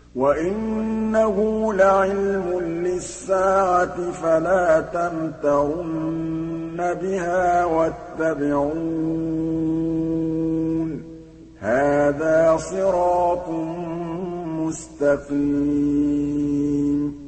وَإِنَّهُ لَعِلْمٌ لِّلسَّاعَةِ فَلَا تَمْتَرُنَّ بِهَا وَاتَّبِعُونِ ۚ هَٰذَا صِرَاطٌ مُّسْتَقِيمٌ